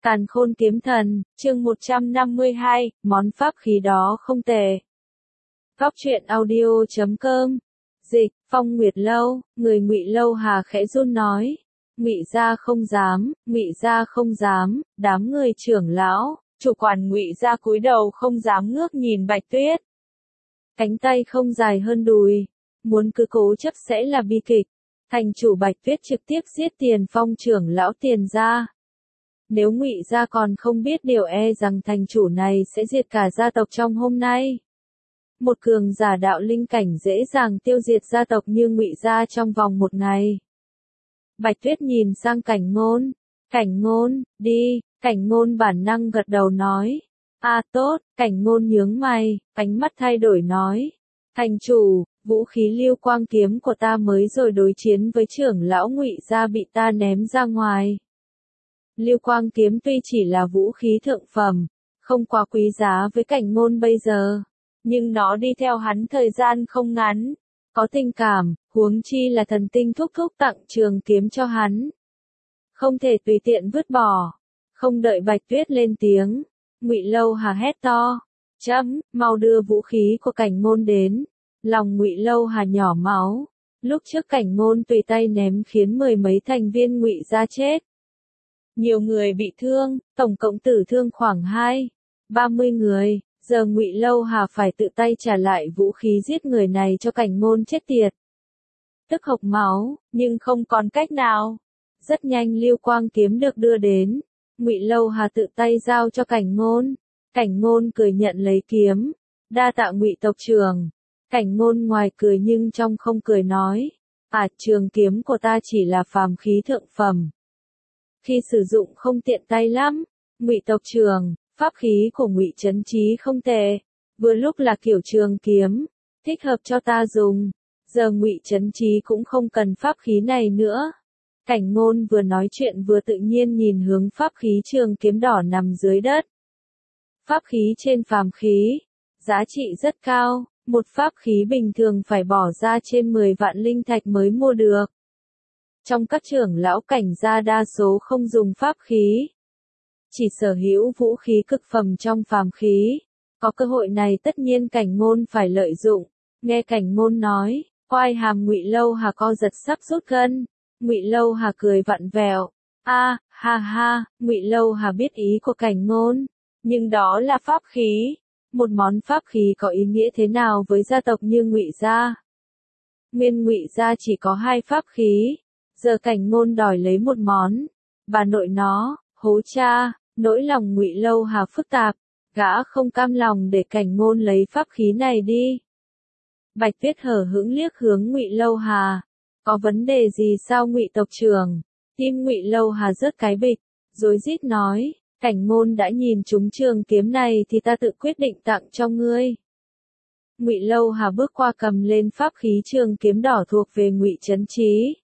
Càn Khôn Kiếm Thần, chương 152, món pháp khí đó không tệ. Góc truyện audio.com. Dịch, Phong Nguyệt Lâu, người Ngụy Lâu Hà khẽ run nói. Ngụy gia không dám, Ngụy gia không dám, đám người trưởng lão, chủ quản Ngụy gia cúi đầu không dám ngước nhìn Bạch Tuyết. Cánh tay không dài hơn đùi, muốn cứ cố chấp sẽ là bi kịch. Thành chủ Bạch Tuyết trực tiếp giết Tiền Phong trưởng lão Tiền gia. Nếu Ngụy gia còn không biết điều rằng thành chủ này sẽ diệt cả gia tộc trong hôm nay. Một cường giả đạo linh cảnh dễ dàng tiêu diệt gia tộc như Ngụy gia trong vòng một ngày. Bạch Tuyết nhìn sang Cảnh Ngôn. Cảnh Ngôn, đi. Cảnh Ngôn bản năng gật đầu nói. Tốt. Cảnh Ngôn nhướng mày, ánh mắt thay đổi nói. Thành chủ, vũ khí lưu quang kiếm của ta mới rồi đối chiến với trưởng lão Ngụy gia bị ta ném ra ngoài. Lưu quang kiếm tuy chỉ là vũ khí thượng phẩm, không quá quý giá với Cảnh Ngôn bây giờ, nhưng nó đi theo hắn thời gian không ngắn, có tình cảm, huống chi là thần tinh thúc thúc tặng trường kiếm cho hắn. Không thể tùy tiện vứt bỏ. Không đợi Bạch Tuyết lên tiếng, Ngụy Lâu Hà hét to, mau đưa vũ khí của Cảnh Ngôn đến. Lòng Ngụy Lâu Hà nhỏ máu, lúc trước Cảnh Ngôn tùy tay ném khiến mười mấy thành viên Ngụy gia chết. Nhiều người bị thương, tổng cộng tử thương khoảng 30 người, giờ Ngụy Lâu Hà phải tự tay trả lại vũ khí giết người này cho Cảnh Ngôn chết tiệt. Tức hộc máu, nhưng không còn cách nào. Rất nhanh lưu quang kiếm được đưa đến, Ngụy Lâu Hà tự tay giao cho Cảnh Ngôn. Cảnh Ngôn cười nhận lấy kiếm, đa tạ Ngụy tộc trưởng. Cảnh Ngôn ngoài cười nhưng trong không cười nói, trường kiếm của ta chỉ là phàm khí thượng phẩm. Khi sử dụng không tiện tay lắm. Ngụy tộc trưởng, pháp khí của Ngụy Trấn Chí không tệ, vừa lúc là kiểu trường kiếm, thích hợp cho ta dùng. Giờ Ngụy Trấn Chí cũng không cần pháp khí này nữa. Cảnh Ngôn vừa nói chuyện vừa tự nhiên nhìn hướng pháp khí trường kiếm đỏ nằm dưới đất. Pháp khí trên phàm khí, giá trị rất cao, một pháp khí bình thường phải bỏ ra trên 10 vạn linh thạch mới mua được. Trong các trưởng lão Cảnh gia đa số không dùng pháp khí, chỉ sở hữu vũ khí cực phẩm trong phàm khí. Có cơ hội này tất nhiên Cảnh Ngôn phải lợi dụng. Nghe Cảnh Ngôn nói, oai hàm Ngụy Lâu Hà co giật sắp rút gân. Ngụy Lâu Hà cười vặn vẹo. Ha ha, Ngụy Lâu Hà biết ý của Cảnh Ngôn, nhưng đó là pháp khí. Một món pháp khí có ý nghĩa thế nào với gia tộc như Ngụy gia? Nguyên Ngụy gia chỉ có 2 pháp khí. Giờ Cảnh Ngôn đòi lấy một món, bà nội nó, hố cha. Nỗi lòng Ngụy Lâu Hà phức tạp, gã không cam lòng để Cảnh Ngôn lấy pháp khí này đi. Bạch Tuyết hờ hững liếc hướng Ngụy Lâu Hà, có vấn đề gì sao Ngụy tộc trưởng? Tim Ngụy Lâu Hà rớt cái bịch, rối rít nói, Cảnh Ngôn đã nhìn trúng trường kiếm này thì ta tự quyết định tặng cho ngươi. Ngụy Lâu Hà bước qua cầm lên pháp khí trường kiếm đỏ thuộc về Ngụy Trấn Chí,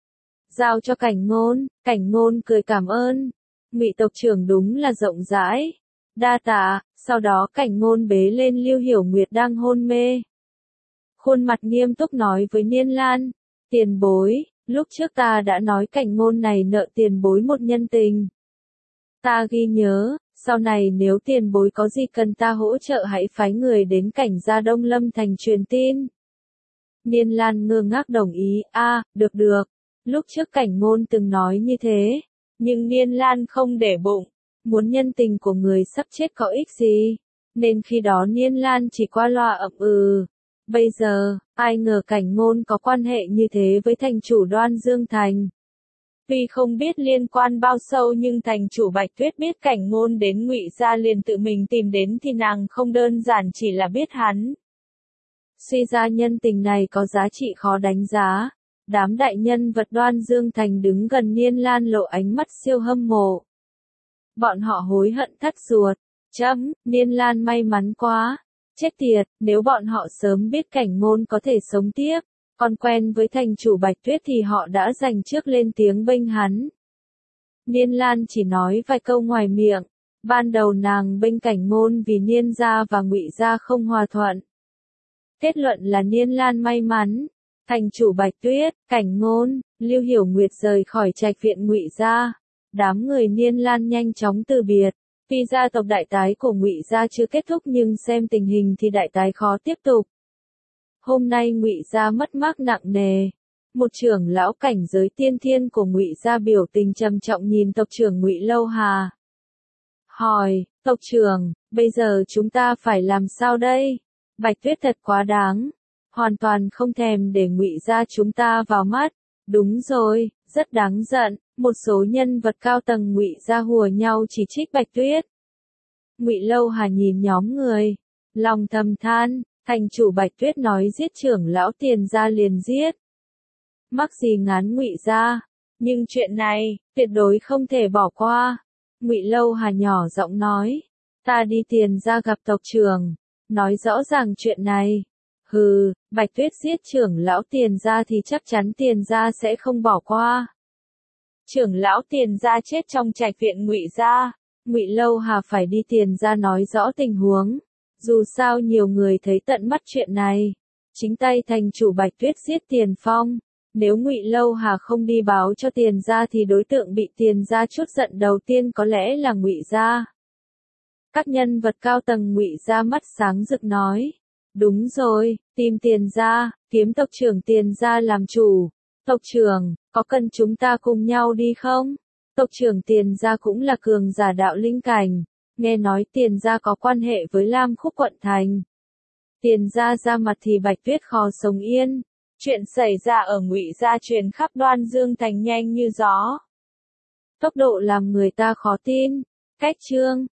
giao cho Cảnh Ngôn. Cảnh Ngôn cười cảm ơn. Ngụy tộc trưởng đúng là rộng rãi, đa tạ. Sau đó Cảnh Ngôn bế lên Lưu Hiểu Nguyệt đang hôn mê, khuôn mặt nghiêm túc nói với Niên Lan, tiền bối, lúc trước ta đã nói Cảnh Ngôn này nợ tiền bối một nhân tình. Ta ghi nhớ, sau này nếu tiền bối có gì cần ta hỗ trợ hãy phái người đến Cảnh gia Đông Lâm thành truyền tin. Niên Lan ngơ ngác đồng ý, được. Lúc trước Cảnh Ngôn từng nói như thế, nhưng Niên Lan không để bụng, muốn nhân tình của người sắp chết có ích gì, nên khi đó Niên Lan chỉ qua loa ậm ừ. Bây giờ, ai ngờ Cảnh Ngôn có quan hệ như thế với thành chủ Đoan Dương Thành. Tuy không biết liên quan bao sâu nhưng thành chủ Bạch Tuyết biết Cảnh Ngôn đến Ngụy gia liền tự mình tìm đến thì nàng không đơn giản chỉ là biết hắn. Suy ra nhân tình này có giá trị khó đánh giá. Đám đại nhân vật Đoan Dương Thành đứng gần Niên Lan lộ ánh mắt siêu hâm mộ. Bọn họ hối hận thắt ruột. Niên Lan may mắn quá. Chết tiệt, nếu bọn họ sớm biết Cảnh Ngôn có thể sống tiếp, còn quen với thành chủ Bạch Tuyết thì họ đã dành trước lên tiếng bênh hắn. Niên Lan chỉ nói vài câu ngoài miệng. Ban đầu nàng bênh Cảnh Ngôn vì Niên gia và Ngụy gia không hòa thuận. Kết luận là Niên Lan may mắn. Thành chủ Bạch Tuyết, Cảnh Ngôn, Lưu Hiểu Nguyệt rời khỏi trạch viện Ngụy gia. Đám người Niên Lan nhanh chóng từ biệt. Tuy gia tộc đại tái của Ngụy gia chưa kết thúc nhưng xem tình hình thì đại tái khó tiếp tục. Hôm nay Ngụy gia mất mát nặng nề. Một trưởng lão cảnh giới tiên thiên của Ngụy gia biểu tình trầm trọng nhìn tộc trưởng Ngụy Lâu Hà. Hỏi, tộc trưởng, bây giờ chúng ta phải làm sao đây? Bạch Tuyết thật quá đáng. Hoàn toàn không thèm để Ngụy gia chúng ta vào mắt. Đúng rồi, rất đáng giận. Một số nhân vật cao tầng Ngụy gia hùa nhau chỉ trích Bạch Tuyết. Ngụy Lâu Hà nhìn nhóm người, lòng thầm than, thành chủ Bạch Tuyết nói giết trưởng lão Tiền gia liền giết. Mắc gì ngán Ngụy gia, nhưng chuyện này tuyệt đối không thể bỏ qua. Ngụy Lâu Hà nhỏ giọng nói, ta đi Tiền gia gặp tộc trưởng, nói rõ ràng chuyện này. Hừ, Bạch Tuyết giết trưởng lão Tiền gia thì chắc chắn Tiền gia sẽ không bỏ qua. Trưởng lão Tiền gia chết trong trạch viện Ngụy gia, Ngụy Lâu Hà phải đi Tiền gia nói rõ tình huống. Dù sao nhiều người thấy tận mắt chuyện này, chính tay thành chủ Bạch Tuyết giết Tiền Phong. Nếu Ngụy Lâu Hà không đi báo cho Tiền gia thì đối tượng bị Tiền gia trút giận đầu tiên có lẽ là Ngụy gia. Các nhân vật cao tầng Ngụy gia mắt sáng rực nói, đúng rồi, tìm Tiền gia, kiếm tộc trưởng Tiền gia làm chủ. Tộc trưởng, có cần chúng ta cùng nhau đi không? Tộc trưởng Tiền gia cũng là cường giả đạo linh cảnh, nghe nói Tiền gia có quan hệ với Lam Khúc quận thành. Tiền gia ra mặt thì Bạch Tuyết khó sống yên. Chuyện xảy ra ở Ngụy gia truyền khắp Đoan Dương thành nhanh như gió. Tốc độ làm người ta khó tin. Cách chương